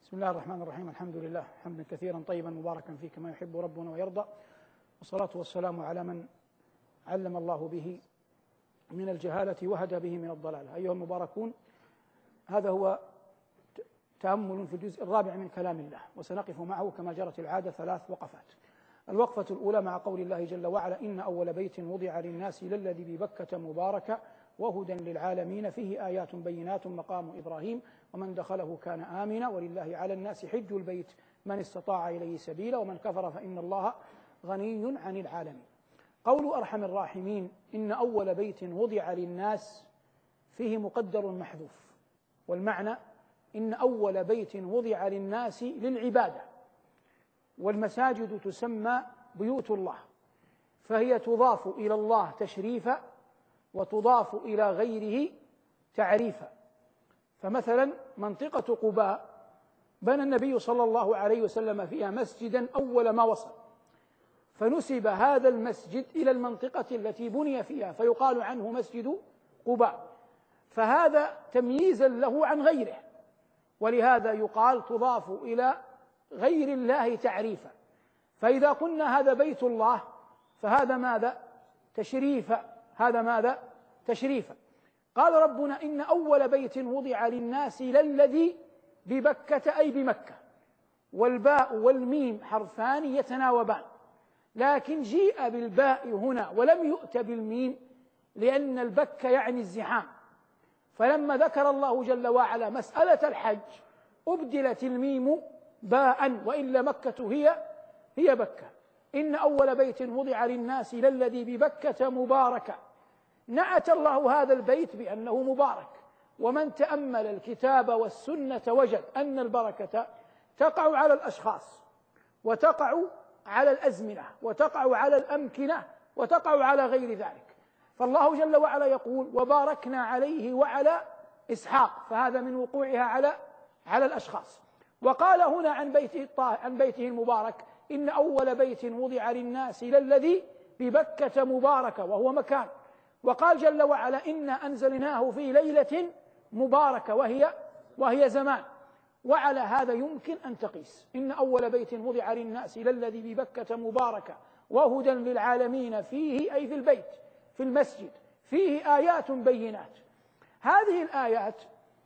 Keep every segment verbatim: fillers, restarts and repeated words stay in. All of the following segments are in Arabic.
بسم الله الرحمن الرحيم. الحمد لله حمدا كثيرا طيبا مباركا فيه كما يحب ربنا ويرضى، والصلاة والسلام على من علم الله به من الجهالة وهدى به من الضلالة. أيها المباركون، هذا هو تأمل في الجزء الرابع من كلام الله، وسنقف معه كما جرت العادة ثلاث وقفات. الوقفة الأولى مع قول الله جل وعلا: إن أول بيت وضع للناس للذي ببكة مباركا وهدى للعالمين فيه آيات بينات مقام إبراهيم ومن دخله كان آمنا ولله على الناس حج البيت من استطاع إليه سبيلا ومن كفر فإن الله غني عن العالمين. قول أرحم الراحمين: إن أول بيت وضع للناس فيه مقدر محذوف، والمعنى إن أول بيت وضع للناس للعبادة، والمساجد تسمى بيوت الله، فهي تضاف إلى الله تشريفا وتضاف إلى غيره تعريفا. فمثلا منطقة قباء بنى النبي صلى الله عليه وسلم فيها مسجدا أول ما وصل، فنسب هذا المسجد إلى المنطقة التي بني فيها فيقال عنه مسجد قباء، فهذا تمييزا له عن غيره، ولهذا يقال تضاف إلى غير الله تعريفا. فإذا قلنا هذا بيت الله فهذا ماذا؟ تشريفا. هذا ماذا؟ تشريفا. قال ربنا: إن أول بيت وضع للناس للذي ببكة أي بمكة، والباء والميم حرفان يتناوبان، لكن جيء بالباء هنا ولم يؤت بالميم لأن البكة يعني الزحام، فلما ذكر الله جل وعلا مسألة الحج أبدلت الميم باء، وإلا مكة هي هي بكة. إن أول بيت وضع للناس للذي ببكة مباركا، نعت الله هذا البيت بأنه مبارك، ومن تأمل الكتاب والسنة وجد أن البركة تقع على الأشخاص، وتقع على الأزمنة، وتقع على الأمكنة، وتقع على غير ذلك. فالله جل وعلا يقول: وباركنا عليه وعلى إسحاق، فهذا من وقوعها على على الأشخاص. وقال هنا عن بيته عن بيته المبارك: إن أول بيت وضع للناس للذي ببكة مباركة، وهو مكان. وقال جل وعلا: إنا أنزلناه في ليلة مباركة، وهي وهي زمان. وعلى هذا يمكن أن تقيس: إن أول بيت وضع للناس للذي ببكة مباركة وهدى للعالمين فيه أي في البيت في المسجد فيه آيات بينات. هذه الآيات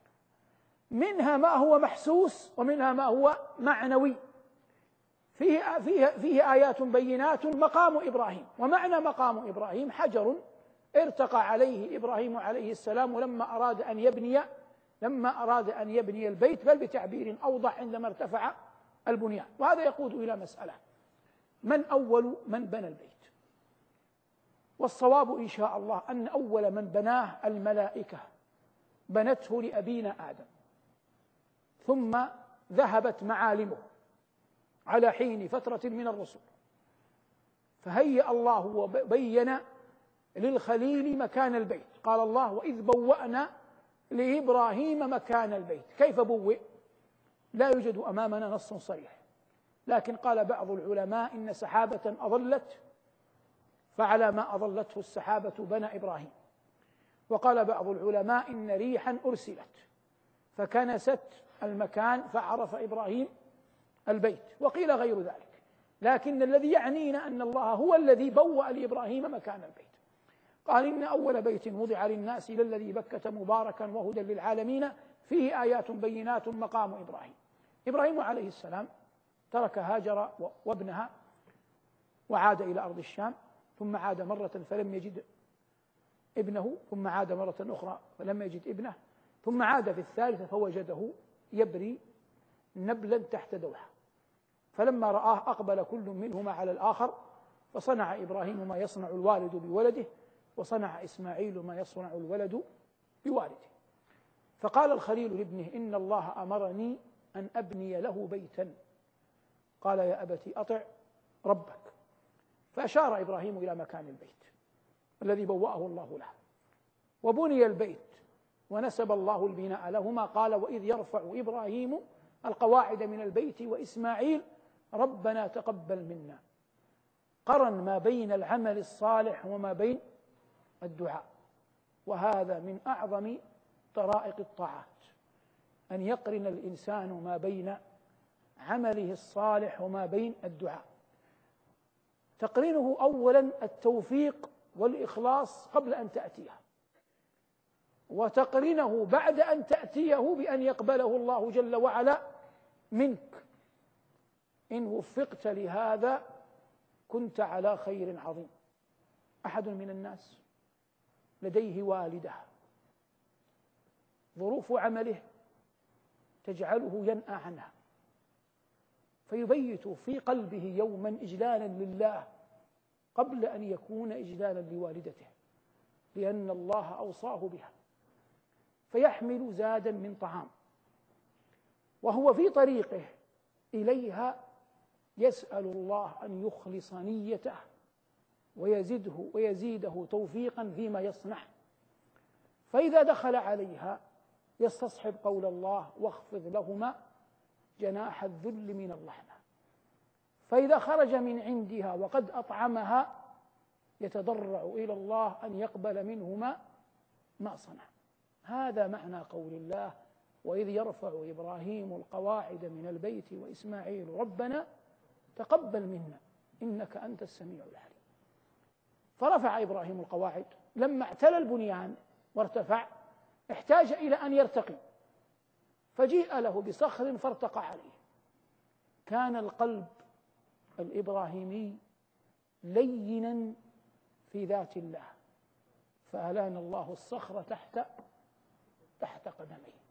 منها ما هو محسوس ومنها ما هو معنوي. فيه, فيه, فيه آيات بينات مقام إبراهيم، ومعنى مقام إبراهيم حجر ارتقى عليه إبراهيم عليه السلام لما أراد أن يبني لما أراد أن يبني البيت، بل بتعبير أوضح عندما ارتفع البنيان. وهذا يقود إلى مسألة: من أول من بنى البيت؟ والصواب إن شاء الله أن أول من بناه الملائكة، بنته لأبينا آدم، ثم ذهبت معالمه على حين فترة من الرسل، فهيأ الله وبين للخليل مكان البيت. قال الله: وإذ بوأنا لإبراهيم مكان البيت. كيف بوئ؟ لا يوجد أمامنا نص صريح، لكن قال بعض العلماء: إن سحابة أظلت فعلى ما أظلته السحابة بنى إبراهيم. وقال بعض العلماء: إن ريحا أرسلت فكنست المكان فعرف إبراهيم البيت. وقيل غير ذلك، لكن الذي يعنينا أن الله هو الذي بوأ لإبراهيم مكان البيت. قال: إن أول بيت وضع للناس للذي بكة مباركا وهدى للعالمين فيه آيات بينات مقام إبراهيم. إبراهيم عليه السلام ترك هاجر وابنها وعاد إلى أرض الشام، ثم عاد مرة فلم يجد ابنه، ثم عاد مرة أخرى فلم يجد ابنه، ثم عاد في الثالثة فوجده يبري نبلا تحت دوحة، فلما رآه أقبل كل منهما على الآخر، فصنع إبراهيم ما يصنع الوالد بولده، وصنع إسماعيل ما يصنع الولد بوالده. فقال الخليل لابنه: إن الله أمرني أن أبني له بيتا. قال: يا أبت أطع ربك. فأشار إبراهيم إلى مكان البيت الذي بوأه الله له، وبني البيت ونسب الله البناء لهما. قال: وإذ يرفع إبراهيم القواعد من البيت وإسماعيل ربنا تقبل منا. قرن ما بين العمل الصالح وما بين الدعاء، وهذا من أعظم طرائق الطاعات، أن يقرن الإنسان ما بين عمله الصالح وما بين الدعاء. تقرينه أولا التوفيق والإخلاص قبل أن تأتيه، وتقرينه بعد أن تأتيه بأن يقبله الله جل وعلا منك. إن وفقت لهذا كنت على خير عظيم. أحد من الناس لديه والدة ظروف عمله تجعله ينأى عنها، فيبيت في قلبه يوما إجلالا لله قبل أن يكون إجلالا لوالدته، لأن الله أوصاه بها، فيحمل زادا من طعام، وهو في طريقه إليها يسأل الله أن يخلص نيته ويزده ويزيده توفيقا فيما يصنع. فإذا دخل عليها يستصحب قول الله: واخفض لهما جناح الذل من الرحمة. فإذا خرج من عندها وقد أطعمها يتضرع إلى الله أن يقبل منهما ما صنع. هذا معنى قول الله: وإذ يرفع إبراهيم القواعد من البيت وإسماعيل ربنا تقبل منا إنك أنت السميع العليم. فرفع إبراهيم القواعد، لما اعتلى البنيان وارتفع احتاج إلى أن يرتقي، فجيء له بصخر فارتقى عليه. كان القلب الإبراهيمي لينا في ذات الله، فألان الله الصخر تحت تحت قدميه.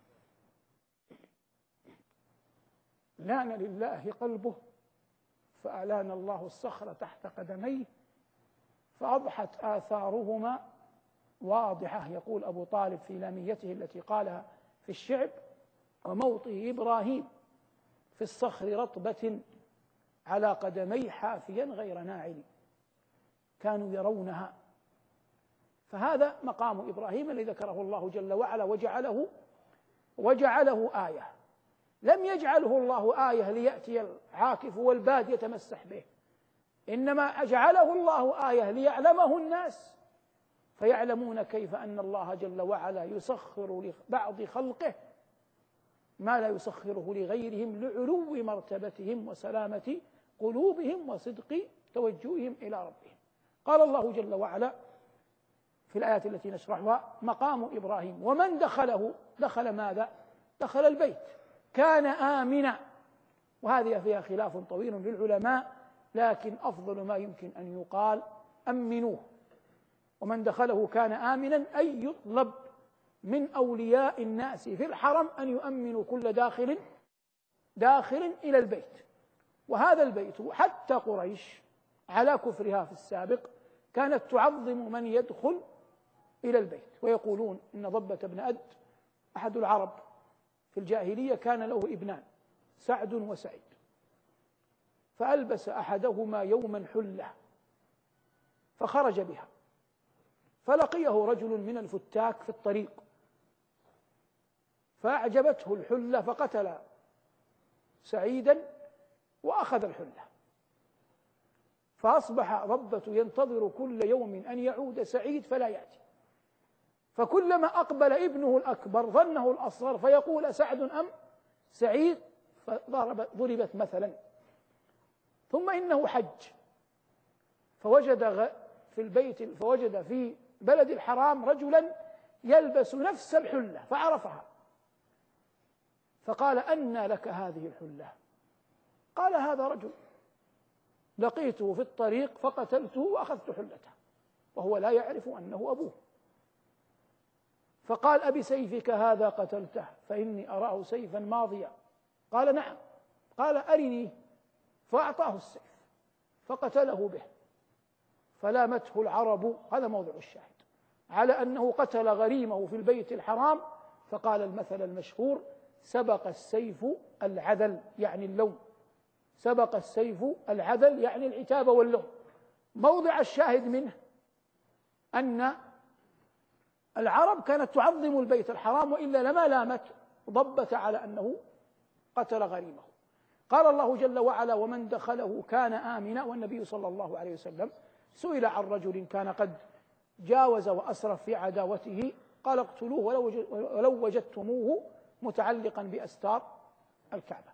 لان لله قلبه فألان الله الصخر تحت قدميه، فأضحت آثارهما واضحة. يقول أبو طالب في لاميته التي قالها في الشعب: وموطئ إبراهيم في الصخر رطبة على قدمي حافيا غير ناعل. كانوا يرونها. فهذا مقام إبراهيم الذي ذكره الله جل وعلا وجعله وجعله آية. لم يجعله الله آية ليأتي العاكف والباد يتمسح به، إنما جعله الله آية ليعلمه الناس، فيعلمون كيف أن الله جل وعلا يسخر لبعض خلقه ما لا يسخره لغيرهم لعلو مرتبتهم وسلامة قلوبهم وصدق توجههم إلى ربهم. قال الله جل وعلا في الآيات التي نشرحها: مقام إبراهيم ومن دخله دخل ماذا؟ دخل البيت كان آمنا. وهذه فيها خلاف طويل للعلماء، لكن أفضل ما يمكن أن يقال: أمنوه. ومن دخله كان آمنا أي يطلب من أولياء الناس في الحرم أن يؤمنوا كل داخل داخل إلى البيت. وهذا البيت حتى قريش على كفرها في السابق كانت تعظم من يدخل إلى البيت، ويقولون إن ضبة بن أد أحد العرب في الجاهلية كان له ابنان سعد وسعيد، فألبس أحدهما يوما حلة فخرج بها، فلقيه رجل من الفتاك في الطريق فأعجبته الحلة فقتل سعيدا وأخذ الحلة، فأصبح ضبة ينتظر كل يوم أن يعود سعيد فلا يأتي، فكلما أقبل ابنه الأكبر ظنه الأصغر فيقول: سعد أم سعيد؟ فضربت مثلا. ثم إنه حج فوجد في البيت فوجد في بلد الحرام رجلا يلبس نفس الحلة فعرفها، فقال: أنى لك هذه الحلة؟ قال: هذا رجل لقيته في الطريق فقتلته وأخذت حلته وهو لا يعرف أنه أبوه. فقال: أبسيفك هذا قتلته؟ فإني أراه سيفا ماضيا. قال: نعم. قال: أرني. فأعطاه السيف فقتله به، فلامته العرب، هذا موضع الشاهد، على أنه قتل غريمه في البيت الحرام، فقال المثل المشهور: سبق السيف العدل، يعني اللوم. سبق السيف العدل يعني العتاب واللوم. موضع الشاهد منه أن العرب كانت تعظم البيت الحرام، وإلا لما لامت ضبة على أنه قتل غريمه. قال الله جل وعلا: ومن دخله كان آمنا. والنبي صلى الله عليه وسلم سئل عن رجل كان قد جاوز وأسرف في عداوته، قال: اقتلوه ولو وجدتموه متعلقا بأستار الكعبة.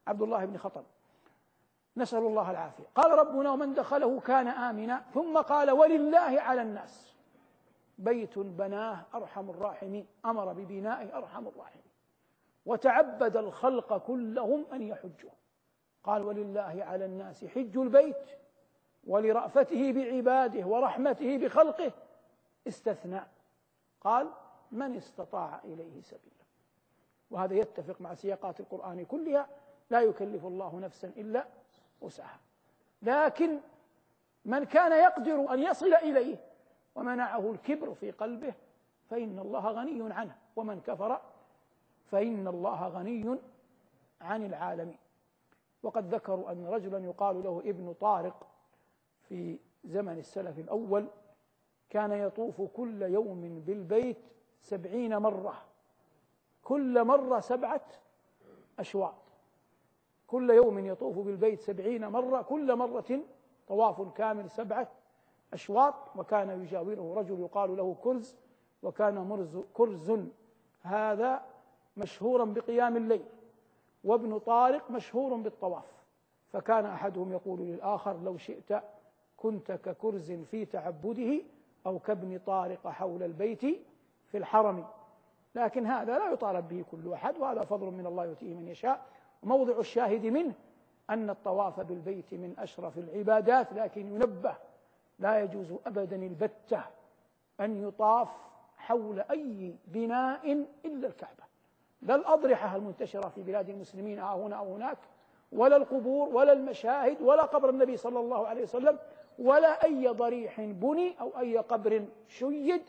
عبد الله بن خطل، نسأل الله العافية. قال ربنا: ومن دخله كان آمنا، ثم قال: ولله على الناس بيت بناه أرحم الراحمين، أمر ببنائه أرحم الراحمين، وتعبد الخلق كلهم أن يحجوا. قال: ولله على الناس حج البيت، ولرأفته بعباده ورحمته بخلقه استثنى، قال: من استطاع إليه سبيلا. وهذا يتفق مع سياقات القرآن كلها: لا يكلف الله نفسا إلا وسعها. لكن من كان يقدر أن يصل إليه ومنعه الكبر في قلبه فإن الله غني عنه، ومن كفر فإن الله غني عن العالمين. وقد ذكروا أن رجلا يقال له ابن طارق في زمن السلف الأول كان يطوف كل يوم بالبيت سبعين مرة، كل مرة سبعة أشواط، كل يوم يطوف بالبيت سبعين مرة، كل مرة طواف كامل سبعة أشواط. وكان يجاوره رجل يقال له كرز، وكان مرز كرز هذا مشهورا بقيام الليل، وابن طارق مشهور بالطواف. فكان أحدهم يقول للآخر: لو شئت كنت ككرز في تعبده، أو كابن طارق حول البيت في الحرم. لكن هذا لا يطالب به كل أحد، وهذا فضل من الله يؤتيه من يشاء. وموضع الشاهد منه أن الطواف بالبيت من أشرف العبادات، لكن ينبه: لا يجوز أبدا البتة أن يطاف حول أي بناء إلا الكعبة، لا الأضرحة المنتشرة في بلاد المسلمين ها هنا أو هناك، ولا القبور، ولا المشاهد، ولا قبر النبي صلى الله عليه وسلم، ولا أي ضريح بني أو أي قبر شيد،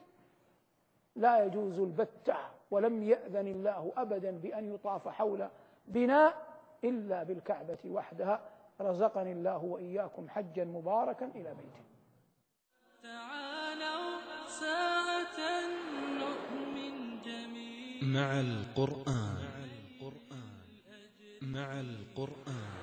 لا يجوز البتة. ولم يأذن الله أبدا بأن يطاف حول بناء إلا بالكعبة وحدها. رزقني الله وإياكم حجا مباركا إلى بيته. تعالوا ساعة نؤمن جميعا مع القرآن مع القرآن.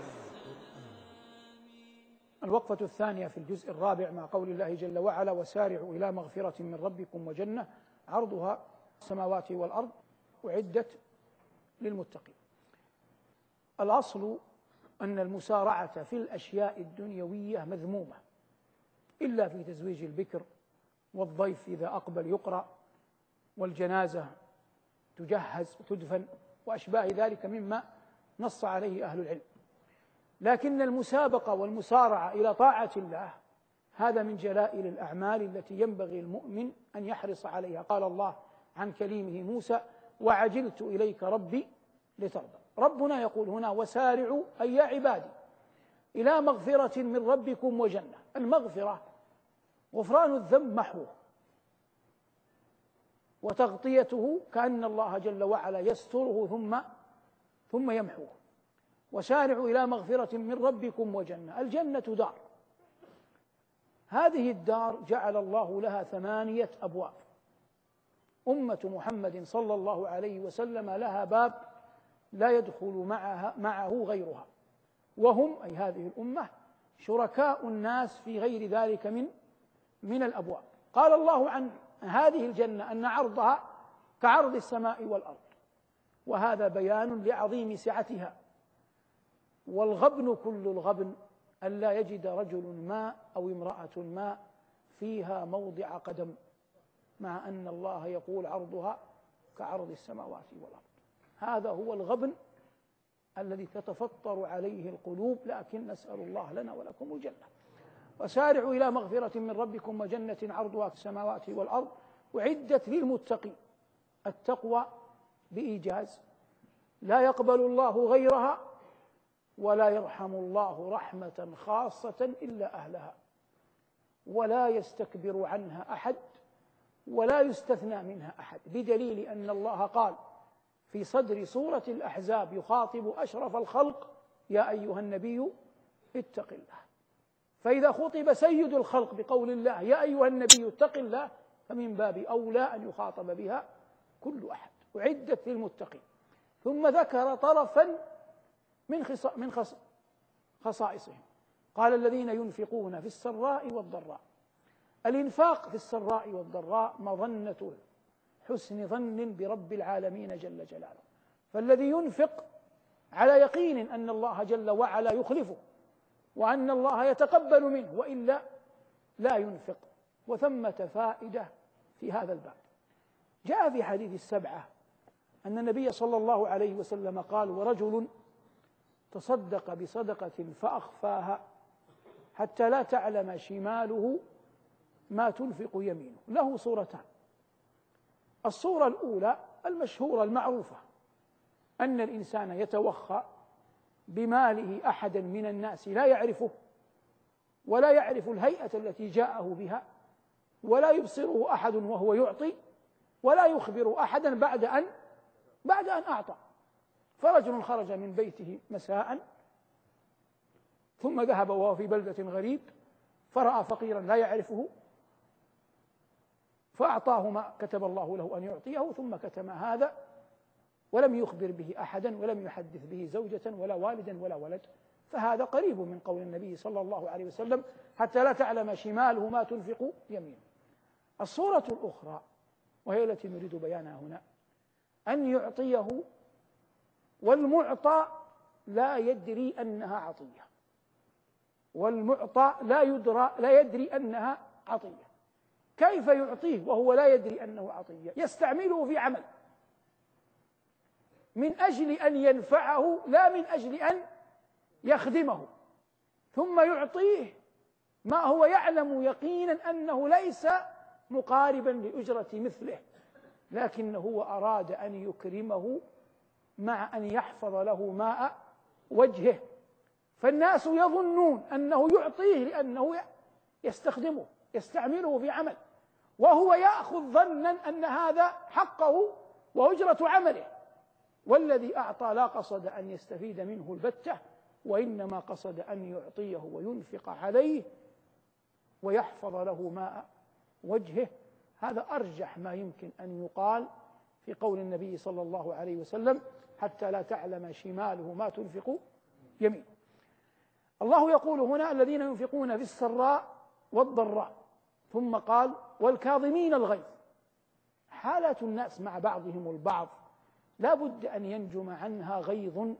الوقفة الثانية في الجزء الرابع مع قول الله جل وعلا: وسارعوا إلى مغفرة من ربكم وجنة عرضها السماوات والأرض أعدت للمتقين. الأصل أن المسارعة في الأشياء الدنيوية مذمومة، إلا في تزويج البكر، والضيف إذا أقبل يقرأ، والجنازة تجهز وتدفن، وأشباه ذلك مما نص عليه أهل العلم. لكن المسابقة والمسارعة إلى طاعة الله هذا من جلائل الأعمال التي ينبغي المؤمن أن يحرص عليها. قال الله عن كليمه موسى: وعجلت إليك ربي لترضى. ربنا يقول هنا: وسارعوا أي يا عبادي إلى مغفرة من ربكم وجنة. المغفرة غفران الذنب محوه، وتغطيته كأن الله جل وعلا يستره ثم ثم يمحوه. وسارعوا إلى مغفرة من ربكم وجنة. الجنة دار، هذه الدار جعل الله لها ثمانية أبواب. أمة محمد صلى الله عليه وسلم لها باب لا يدخل معها معه غيرها، وهم أي هذه الأمة شركاء الناس في غير ذلك من من الأبواب. قال الله عن هذه الجنة أن عرضها كعرض السماء والأرض، وهذا بيان لعظيم سعتها. والغبن كل الغبن أن لا يجد رجل ما أو امرأة ما فيها موضع قدم، مع أن الله يقول عرضها كعرض السماوات والأرض. هذا هو الغبن الذي تتفطر عليه القلوب، لكن نسأل الله لنا ولكم الجنة. وسارعوا إلى مغفرة من ربكم وجنة عرضها السماوات والأرض أعدت للمتقين. التقوى بإيجاز، لا يقبل الله غيرها، ولا يرحم الله رحمة خاصة إلا أهلها، ولا يستكبر عنها أحد، ولا يستثنى منها أحد، بدليل أن الله قال في صدر سورة الأحزاب يخاطب أشرف الخلق: يا أيها النبي اتق الله. فإذا خطب سيد الخلق بقول الله يا أيها النبي اتق الله، فمن باب أولى أن يخاطب بها كل أحد. أعدت للمتقين. ثم ذكر طرفا من من خصائصهم، قال: الذين ينفقون في السراء والضراء. الإنفاق في السراء والضراء مظنة حسن ظن برب العالمين جل جلاله. فالذي ينفق على يقين أن الله جل وعلا يخلفه وأن الله يتقبل منه، وإلا لا ينفق. وثمة فائدة في هذا الباب. جاء في حديث السبعة أن النبي صلى الله عليه وسلم قال: ورجل تصدق بصدقة فأخفاها حتى لا تعلم شماله ما تنفق يمينه. له صورتان: الصورة الأولى المشهورة المعروفة أن الإنسان يتوخى بماله أحدا من الناس لا يعرفه ولا يعرف الهيئة التي جاءه بها، ولا يبصره أحد وهو يعطي، ولا يخبر أحدا بعد أن بعد أن أعطى. فرجل خرج من بيته مساء ثم ذهب وهو في بلدة غريب فرأى فقيرا لا يعرفه فأعطاه ما كتب الله له أن يعطيه، ثم كتم هذا ولم يخبر به أحدا ولم يحدث به زوجة ولا والدا ولا ولد. فهذا قريب من قول النبي صلى الله عليه وسلم: حتى لا تعلم شماله ما تنفق يمينه. الصورة الأخرى وهي التي نريد بيانها هنا: أن يعطيه والمعطى لا يدري أنها عطية، والمعطى لا يدرى لا يدري أنها عطية. كيف يعطيه وهو لا يدري أنه عطية؟ يستعمله في عمل من أجل أن ينفعه لا من أجل أن يخدمه، ثم يعطيه ما هو يعلم يقينا أنه ليس مقاربا لأجرة مثله، لكنه هو أراد أن يكرمه مع أن يحفظ له ماء وجهه. فالناس يظنون أنه يعطيه لأنه يستخدمه يستعمله في عمل، وهو يأخذ ظنا أن هذا حقه وأجرة عمله، والذي أعطى لا قصد أن يستفيد منه البتة، وإنما قصد أن يعطيه وينفق عليه ويحفظ له ماء وجهه. هذا أرجح ما يمكن أن يقال في قول النبي صلى الله عليه وسلم: حتى لا تعلم شماله ما تنفق يمين. الله يقول هنا: الذين ينفقون في السراء والضراء، ثم قال: والكاظمين الغيظ. حالة الناس مع بعضهم البعض لا بد أن ينجم عنها غيظ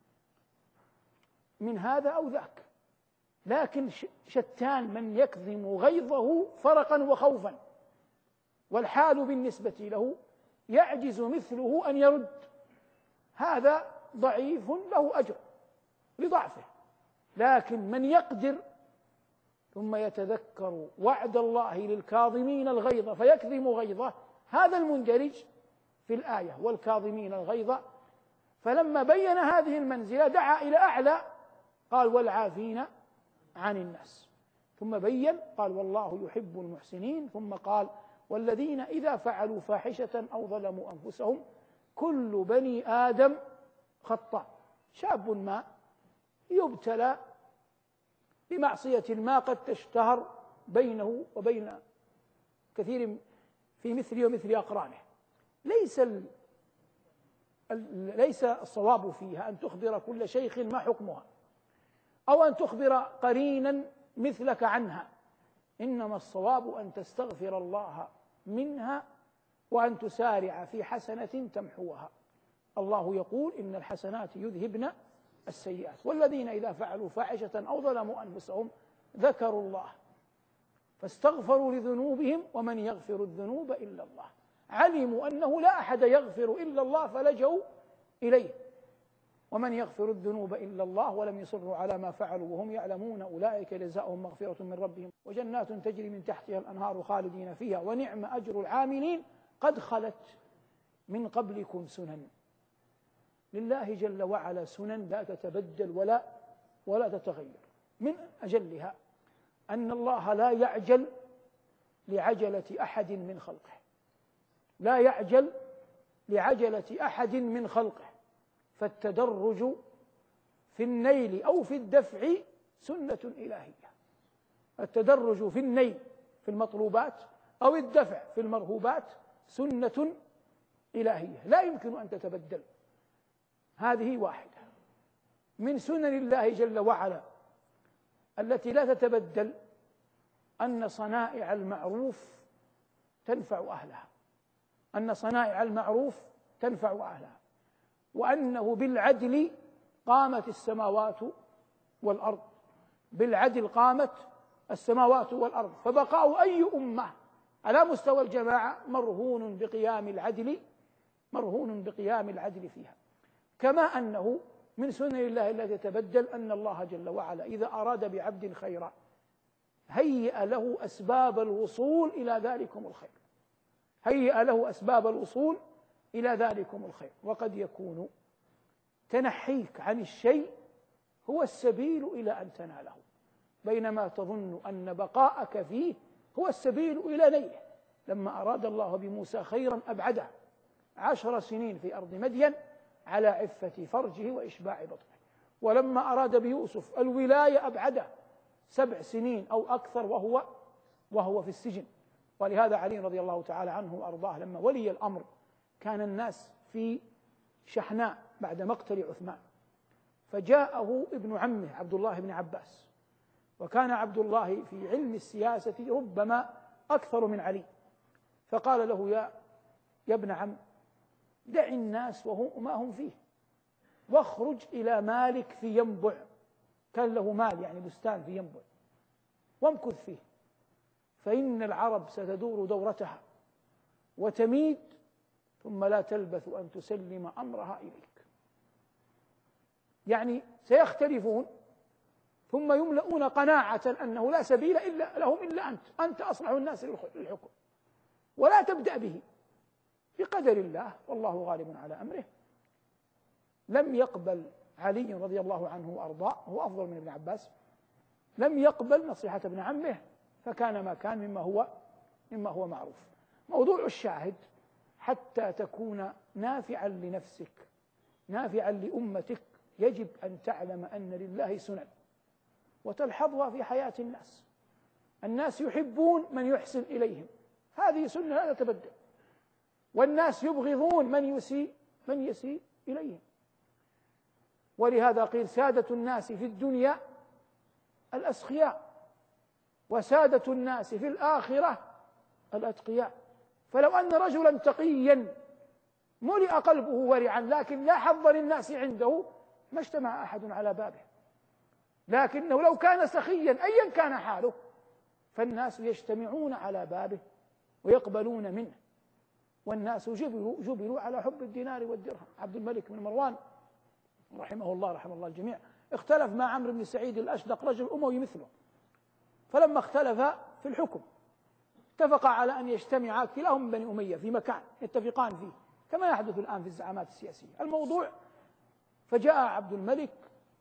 من هذا أو ذاك، لكن شتان من يكظم غيظه فرقا وخوفا، والحال بالنسبة له يعجز مثله أن يرد. هذا ضعيف له أجر لضعفه، لكن من يقدر ثم يتذكر وعد الله للكاظمين الغيظ فيكظم غيظه، هذا المندرج في الآية: والكاظمين الغيظ. فلما بين هذه المنزلة دعا إلى أعلى، قال: والعافين عن الناس. ثم بين قال: والله يحب المحسنين. ثم قال: والذين إذا فعلوا فاحشة أو ظلموا أنفسهم. كل بني آدم خطاء. شاب ما يبتلى بمعصية ما قد تشتهر بينه وبين كثير في مثلي ومثل أقرانه، ليس ال... ليس الصواب فيها أن تخبر كل شيخ ما حكمها، أو أن تخبر قرينا مثلك عنها، إنما الصواب أن تستغفر الله منها وأن تسارع في حسنة تمحوها. الله يقول: إن الحسنات يذهبن السيئات. والذين إذا فعلوا فاحشة أو ظلموا أنفسهم ذكروا الله فاستغفروا لذنوبهم ومن يغفر الذنوب إلا الله. علموا أنه لا أحد يغفر إلا الله فلجوا إليه. ومن يغفر الذنوب إلا الله ولم يصروا على ما فعلوا وهم يعلمون أولئك جزاؤهم مغفرة من ربهم وجنات تجري من تحتها الأنهار خالدين فيها ونعم أجر العاملين قد خلت من قبلكم سنن. لله جل وعلا سنن لا تتبدل ولا ولا تتغير. من أجلها أن الله لا يعجل لعجلة أحد من خلقه، لا يعجل لعجلة أحد من خلقه، فالتدرج في النيل أو في الدفع سنة إلهية. التدرج في النيل في المطلوبات أو الدفع في المرهوبات سنة إلهية لا يمكن أن تتبدل. هذه واحدة من سنن الله جل وعلا التي لا تتبدل، أن صنائع المعروف تنفع أهلها، أن صنائع المعروف تنفع أهلها، وأنه بالعدل قامت السماوات والأرض، بالعدل قامت السماوات والأرض، فبقاء أي أمة على مستوى الجماعة مرهون بقيام العدل مرهون بقيام العدل فيها. كما أنه من سنن الله التي تتبدل أن الله جل وعلا إذا أراد بعبد خيرا هيئ له أسباب الوصول إلى ذلكم الخير هيئ له أسباب الوصول إلى ذلكم الخير وقد يكون تنحيك عن الشيء هو السبيل إلى أن تناله، بينما تظن أن بقاءك فيه هو السبيل إلى نيله. لما أراد الله بموسى خيرا أبعده عشر سنين في أرض مدين على عفة فرجه وإشباع بطنه، ولما أراد بيوسف الولاية أبعده سبع سنين أو أكثر وهو وهو في السجن. ولهذا علي رضي الله تعالى عنه وأرضاه لما ولي الأمر كان الناس في شحناء بعد مقتل عثمان، فجاءه ابن عمه عبد الله بن عباس، وكان عبد الله في علم السياسة ربما أكثر من علي، فقال له: يا يا ابن عم، دع الناس وهم ما هم فيه واخرج إلى مالك في ينبع، كان له مال يعني بستان في ينبع، وامكث فيه، فإن العرب ستدور دورتها وتميد ثم لا تلبث أن تسلم أمرها إليك. يعني سيختلفون ثم يملؤون قناعة أنه لا سبيل إلا لهم إلا أنت أنت أصلح الناس للحكم، ولا تبدأ به بقدر الله والله غالب على أمره. لم يقبل علي رضي الله عنه وأرضاه، هو أفضل من ابن عباس، لم يقبل نصيحة ابن عمه، فكان ما كان مما هو مما هو معروف. موضوع الشاهد حتى تكون نافعا لنفسك نافعا لأمتك يجب أن تعلم أن لله سنن وتلحظها في حياة الناس. الناس يحبون من يحسن إليهم، هذه سنة لا تتبدل، والناس يبغضون من يسيء من يسيء إليهم. ولهذا قيل: سادة الناس في الدنيا الأسخياء، وسادة الناس في الآخرة الأتقياء. فلو أن رجلا تقيا ملئ قلبه ورعا لكن لا حظ للناس عنده ما اجتمع أحد على بابه، لكنه لو كان سخيا أيا كان حاله فالناس يجتمعون على بابه ويقبلون منه. والناس جبلوا, جبلوا على حب الدينار والدرهم. عبد الملك بن مروان رحمه الله رحمه الله الجميع اختلف مع عمرو بن سعيد الأشدق رجل أموي مثله، فلما اختلف في الحكم اتفقا على أن يجتمعا كلاهم من بني أمية في مكان يتفقان فيه، كما يحدث الآن في الزعامات السياسية الموضوع. فجاء عبد الملك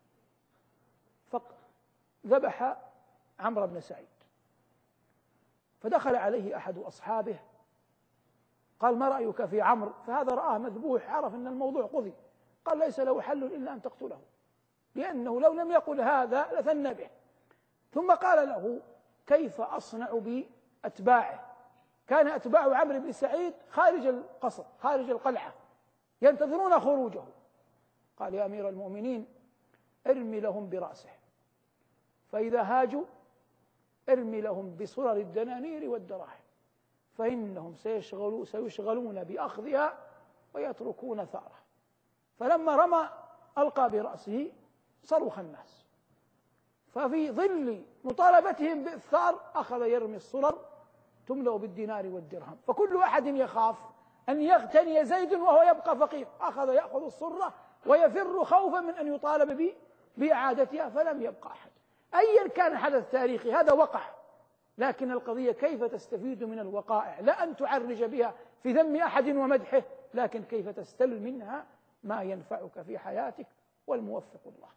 فذبح عمرو بن سعيد، فدخل عليه أحد أصحابه قال: ما رأيك في عمرو؟ فهذا رآه مذبوح، عرف أن الموضوع قضي، قال: ليس له حل إلا أن تقتله، لأنه لو لم يقل هذا لثنى به. ثم قال له: كيف أصنع بأتباعه؟ كان أتباع عمرو بن سعيد خارج القصر خارج القلعة ينتظرون خروجه. قال: يا أمير المؤمنين، ارمي لهم برأسه، فإذا هاجوا ارمي لهم بصرر الدنانير والدراهم، فإنهم سيشغلون, سيشغلون بأخذها ويتركون ثأره. فلما رمى ألقى برأسه صرخ الناس، ففي ظل مطالبتهم بالثار أخذ يرمي الصرر تملأ بالدينار والدرهم، فكل أحد يخاف أن يغتني زيد وهو يبقى فقير، أخذ يأخذ الصرة ويفر خوفا من أن يطالب بإعادتها، فلم يبقى أحد. أيا كان حدث تاريخي هذا وقع، لكن القضية كيف تستفيد من الوقائع، لا أن تعرج بها في ذم أحد ومدحه، لكن كيف تستل منها ما ينفعك في حياتك، والموفق الله.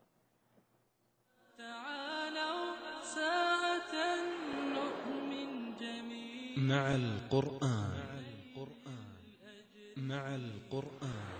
تعالوا ساعة نؤمن جميعا مع القرآن مع القرآن.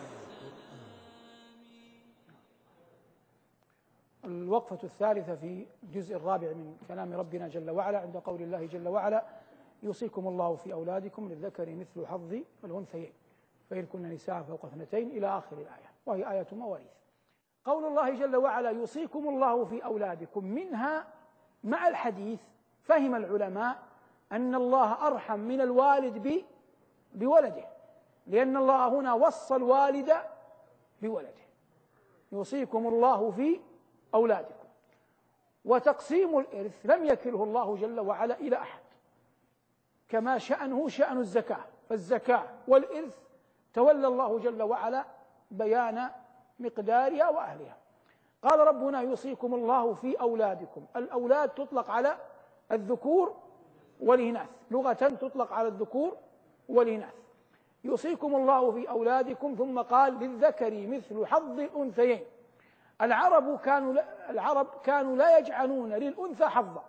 الوقفة الثالثة في الجزء الرابع من كلام ربنا جل وعلا عند قول الله جل وعلا: يوصيكم الله في أولادكم للذكر مثل حظ الأنثيين فإن كن نساء فوق اثنتين إلى آخر الآية، وهي آية مواريث. قول الله جل وعلا: يوصيكم الله في أولادكم، منها مع الحديث فهم العلماء أن الله أرحم من الوالد بولده، لأن الله هنا وصى الوالد بولده، يوصيكم الله في أولادكم. وتقسيم الإرث لم يكله الله جل وعلا إلى أحد، كما شأنه شأن الزكاة، فالزكاة والإرث تولى الله جل وعلا بيان مقدارها وأهلها. قال ربنا يوصيكم الله في أولادكم. الأولاد تطلق على الذكور والإناث، لغة تطلق على الذكور والإناث. يوصيكم الله في أولادكم، ثم قال للذكر مثل حظ الأنثيين. العرب كانوا العرب كانوا لا يجعلون للأنثى حظا،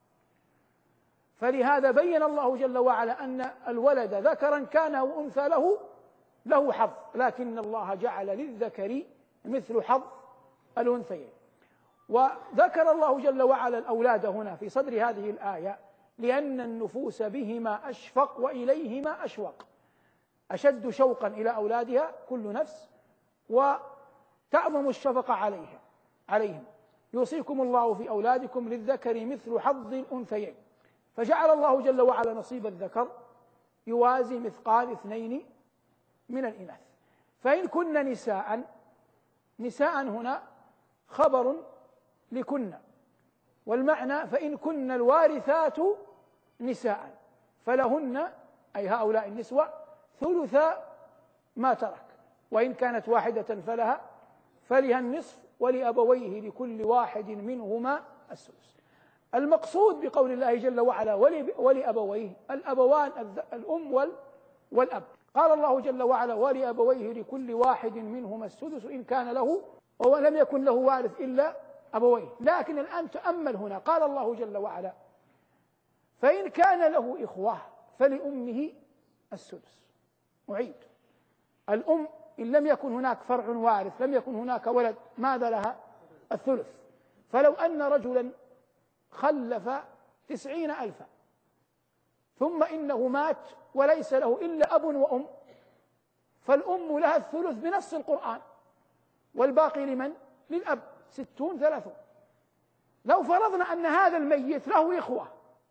فلهذا بين الله جل وعلا أن الولد ذكرا كان أو أنثى له له حظ، لكن الله جعل للذكر مثل حظ الأنثيين. وذكر الله جل وعلا الأولاد هنا في صدر هذه الآية لأن النفوس بهما أشفق وإليهما أشوق، أشد شوقا إلى أولادها كل نفس، وتعظم الشفقة عليها عليهم. يوصيكم الله في أولادكم للذكر مثل حظ الأنثيين، فجعل الله جل وعلا نصيب الذكر يوازي مثقال اثنين من الإناث. فإن كن نساء، نساء هنا خبر لكن، والمعنى فإن كن الوارثات نساء فلهن أي هؤلاء النسوة ثلثا ما ترك، وإن كانت واحدة فلها فلها النصف ولأبويه لكل واحد منهما السدس. المقصود بقول الله جل وعلا ولأبويه الأبوان الأم والأب. قال الله جل وعلا ولأبويه لكل واحد منهما السدس إن كان له ولم يكن له وارث إلا أبويه. لكن الآن تأمل هنا، قال الله جل وعلا فإن كان له إخوة فلأمه السدس. أعيد، الأم إن لم يكن هناك فرع وارث، لم يكن هناك ولد، ماذا لها؟ الثلث. فلو أن رجلا خلف تسعين ألفا ثم إنه مات وليس له إلا أب وأم، فالأم لها الثلث بنص القرآن، والباقي لمن؟ للأب، ستون ثلاثون. لو فرضنا أن هذا الميت له إخوة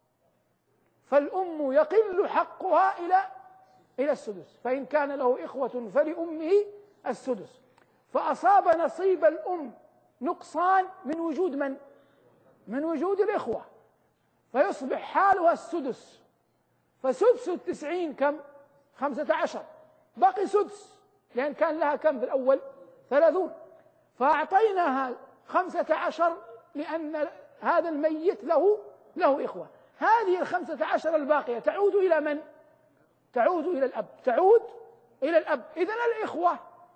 فالأم يقل حقها إلى إلى السدس، فإن كان له إخوة فلأمه السدس، فأصاب نصيب الأم نقصان من وجود من؟ من وجود الإخوة، فيصبح حالها السدس. فسدس التسعين كم؟ خمسة عشر، باقي سدس، لأن كان لها كم في الأول؟ ثلاثون، فأعطيناها خمسة عشر لأن هذا الميت له له إخوة. هذه الخمسة عشر الباقية تعود إلى من؟ تعود إلى الأب، تعود إلى الأب. إذن الإخوة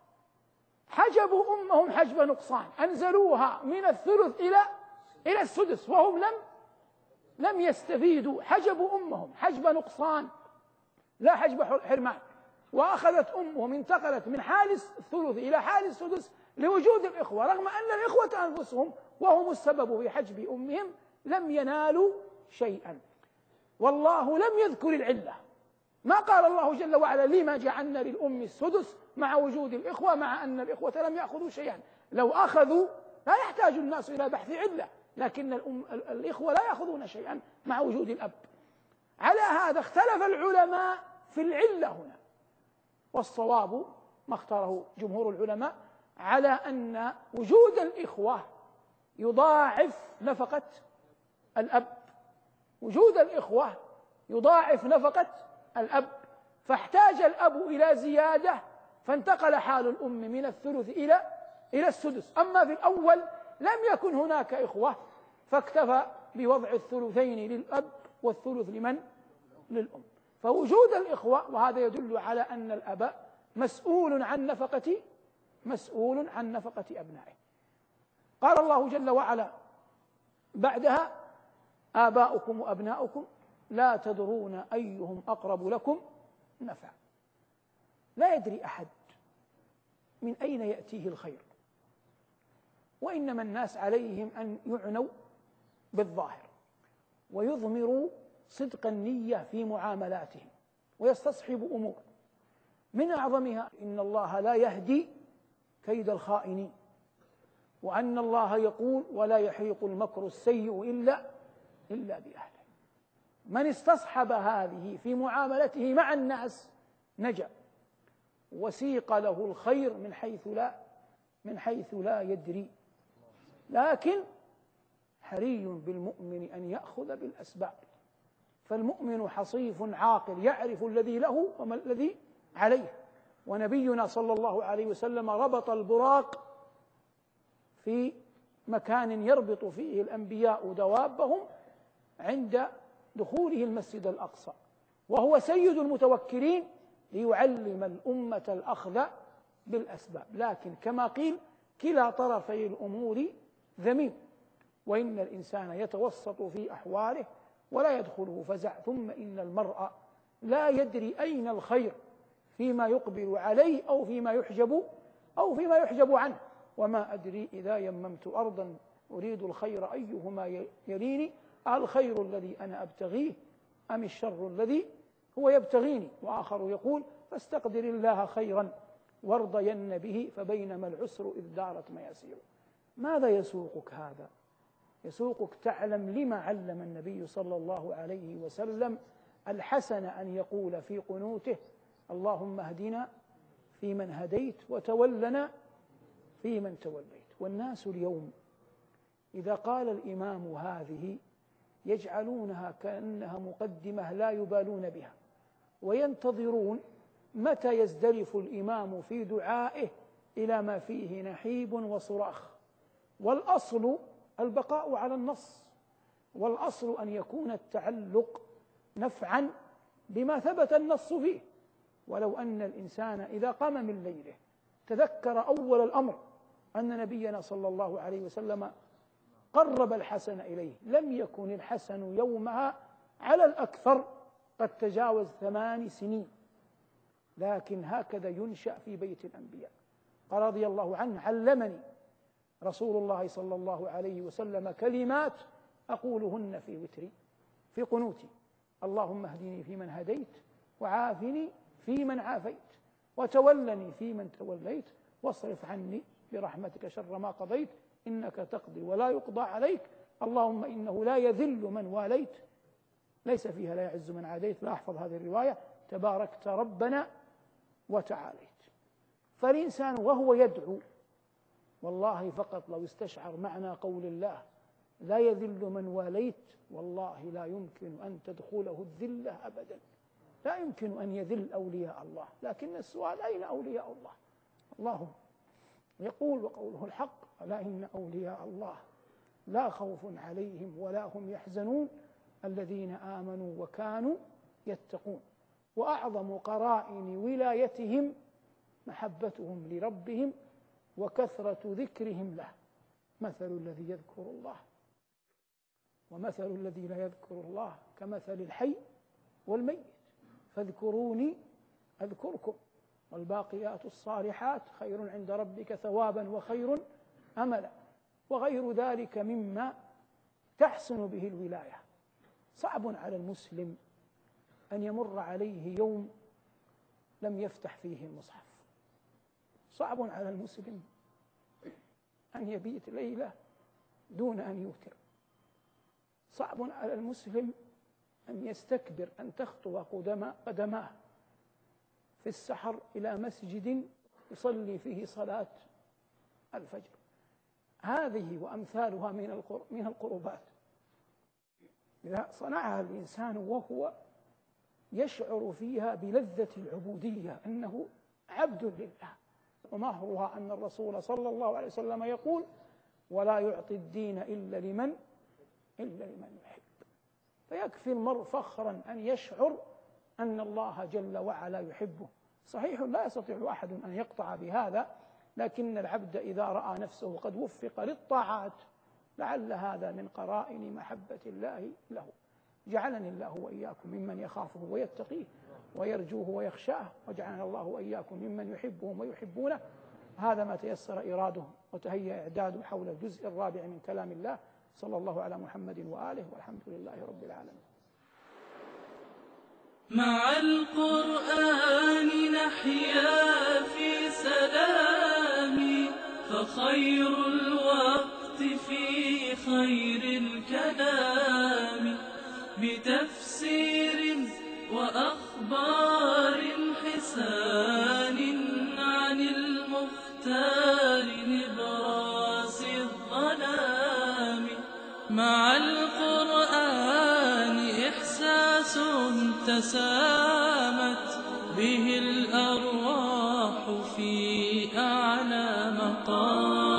حجبوا أمهم حجب نقصان، أنزلوها من الثلث إلى إلى السدس، وهم لم لم يستفيدوا، حجبوا أمهم حجب نقصان لا حجب حرمان. وأخذت أمهم انتقلت من حال الثلث إلى حال السدس لوجود الإخوة، رغم أن الإخوة أنفسهم وهم السبب في حجب أمهم لم ينالوا شيئا. والله لم يذكر العلة، ما قال الله جل وعلا لما جعلنا للأم السدس مع وجود الإخوة، مع أن الإخوة لم يأخذوا شيئا. لو أخذوا لا يحتاج الناس إلى بحث علة، لكن الأم الإخوة لا يأخذون شيئا مع وجود الأب. على هذا اختلف العلماء في العلة هنا، والصواب ما اختاره جمهور العلماء على أن وجود الإخوة يضاعف نفقة الأب، وجود الإخوة يضاعف نفقة الأب، فاحتاج الأب إلى زيادة فانتقل حال الأم من الثلث إلى إلى السدس. أما في الأول لم يكن هناك إخوة فاكتفى بوضع الثلثين للأب والثلث لمن؟ للأم. فوجود الإخوة، وهذا يدل على أن الأب مسؤول عن نفقة مسؤول عن نفقة أبنائه. قال الله جل وعلا بعدها آباؤكم وأبناؤكم لا تدرون أيهم أقرب لكم نفعا. لا يدري أحد من أين يأتيه الخير، وإنما الناس عليهم أن يعنوا بالظاهر ويضمروا صدق النية في معاملاتهم ويستصحبوا أمور، من أعظمها إن الله لا يهدي كيد الخائنين، وأن الله يقول ولا يحيق المكر السيء إلا إلا بأهله. من استصحب هذه في معاملته مع الناس نجا، وسيق له الخير من حيث لا من حيث لا يدري، لكن حري بالمؤمن أن يأخذ بالأسباب، فالمؤمن حصيف عاقل يعرف الذي له وما الذي عليه. ونبينا صلى الله عليه وسلم ربط البراق في مكان يربط فيه الأنبياء دوابهم عند دخوله المسجد الأقصى، وهو سيد المتوكلين ليعلم الأمة الأخذ بالأسباب. لكن كما قيل كلا طرفي الأمور ذميم، وإن الإنسان يتوسط في أحواله ولا يدخله فزع، ثم إن المرء لا يدري أين الخير فيما يقبل عليه أو فيما يحجب أو فيما يحجب عنه. وما أدري إذا يممت أرضا أريد الخير أيهما يليني، الخير الذي أنا أبتغيه أم الشر الذي هو يبتغيني. وآخر يقول فاستقدر الله خيرا وارضين به فبينما العسر إذ دارت مياسير. ماذا يسوقك هذا؟ يسوقك تعلم لما علم النبي صلى الله عليه وسلم الحسن أن يقول في قنوته اللهم اهدنا فيمن هديت وتولنا فيمن توليت. والناس اليوم إذا قال الإمام هذه يجعلونها كأنها مقدمة لا يبالون بها، وينتظرون متى يزدلف الإمام في دعائه إلى ما فيه نحيب وصراخ. والأصل البقاء على النص، والأصل أن يكون التعلق نفعا بما ثبت النص فيه. ولو أن الإنسان إذا قام من ليله تذكر أول الأمر أن نبينا صلى الله عليه وسلم قرب الحسن إليه، لم يكن الحسن يومها على الأكثر قد تجاوز ثمان سنين، لكن هكذا ينشأ في بيت الأنبياء. قال رضي الله عنه علمني رسول الله صلى الله عليه وسلم كلمات أقولهن في وتري في قنوتي، اللهم اهدني فيمن هديت وعافني فيمن عافيت وتولني فيمن توليت واصرف عني برحمتك شر ما قضيت إنك تقضي ولا يقضى عليك اللهم إنه لا يذل من واليت ليس فيها لا يعز من عاديت. لا أحفظ هذه الرواية تباركت ربنا وتعاليت. فالإنسان وهو يدعو والله فقط لو استشعر معنى قول الله لا يذل من واليت والله لا يمكن أن تدخله الذلة أبدا، لا يمكن أن يذل أولياء الله. لكن السؤال أين أولياء الله؟ الله يقول وقوله الحق ألا إن أولياء الله لا خوف عليهم ولا هم يحزنون الذين آمنوا وكانوا يتقون. وأعظم قرائن ولايتهم محبتهم لربهم وكثرة ذكرهم له. مثل الذي يذكر الله ومثل الذي لا يذكر الله كمثل الحي والميت فاذكروني أذكركم والباقيات الصالحات خير عند ربك ثوابا وخير أملا. وغير ذلك مما تحسن به الولاية. صعب على المسلم أن يمر عليه يوم لم يفتح فيه المصحف، صعب على المسلم أن يبيت ليلة دون أن يوتر، صعب على المسلم أن يستكبر أن تخطو قدماه في السحر إلى مسجد يصلي فيه صلاة الفجر. هذه وأمثالها من القربات إذا صنعها الإنسان وهو يشعر فيها بلذة العبودية أنه عبد لله. ومهرها أن الرسول صلى الله عليه وسلم يقول ولا يعطي الدين إلا لمن إلا لمن يحب. فيكفي المرء فخرا أن يشعر أن الله جل وعلا يحبه. صحيح لا يستطيع أحد أن يقطع بهذا، لكن العبد إذا رأى نفسه قد وفق للطاعات لعل هذا من قرائن محبة الله له. جعلني الله وإياكم ممن يخافه ويتقيه ويرجوه ويخشاه، وجعلنا الله وإياكم ممن يحبهم ويحبونه. هذا ما تيسر إراده وتهيأ إعداده حول الجزء الرابع من كلام الله. صلى الله على محمد وآله والحمد لله رب العالمين. مع القرآن نحيا في سلام، فخير الوقت في خير الكلام، بتفسير وأخبار حسان عن المختار مع القرآن إحساس تسامت به الأرواح في أعلى مقام.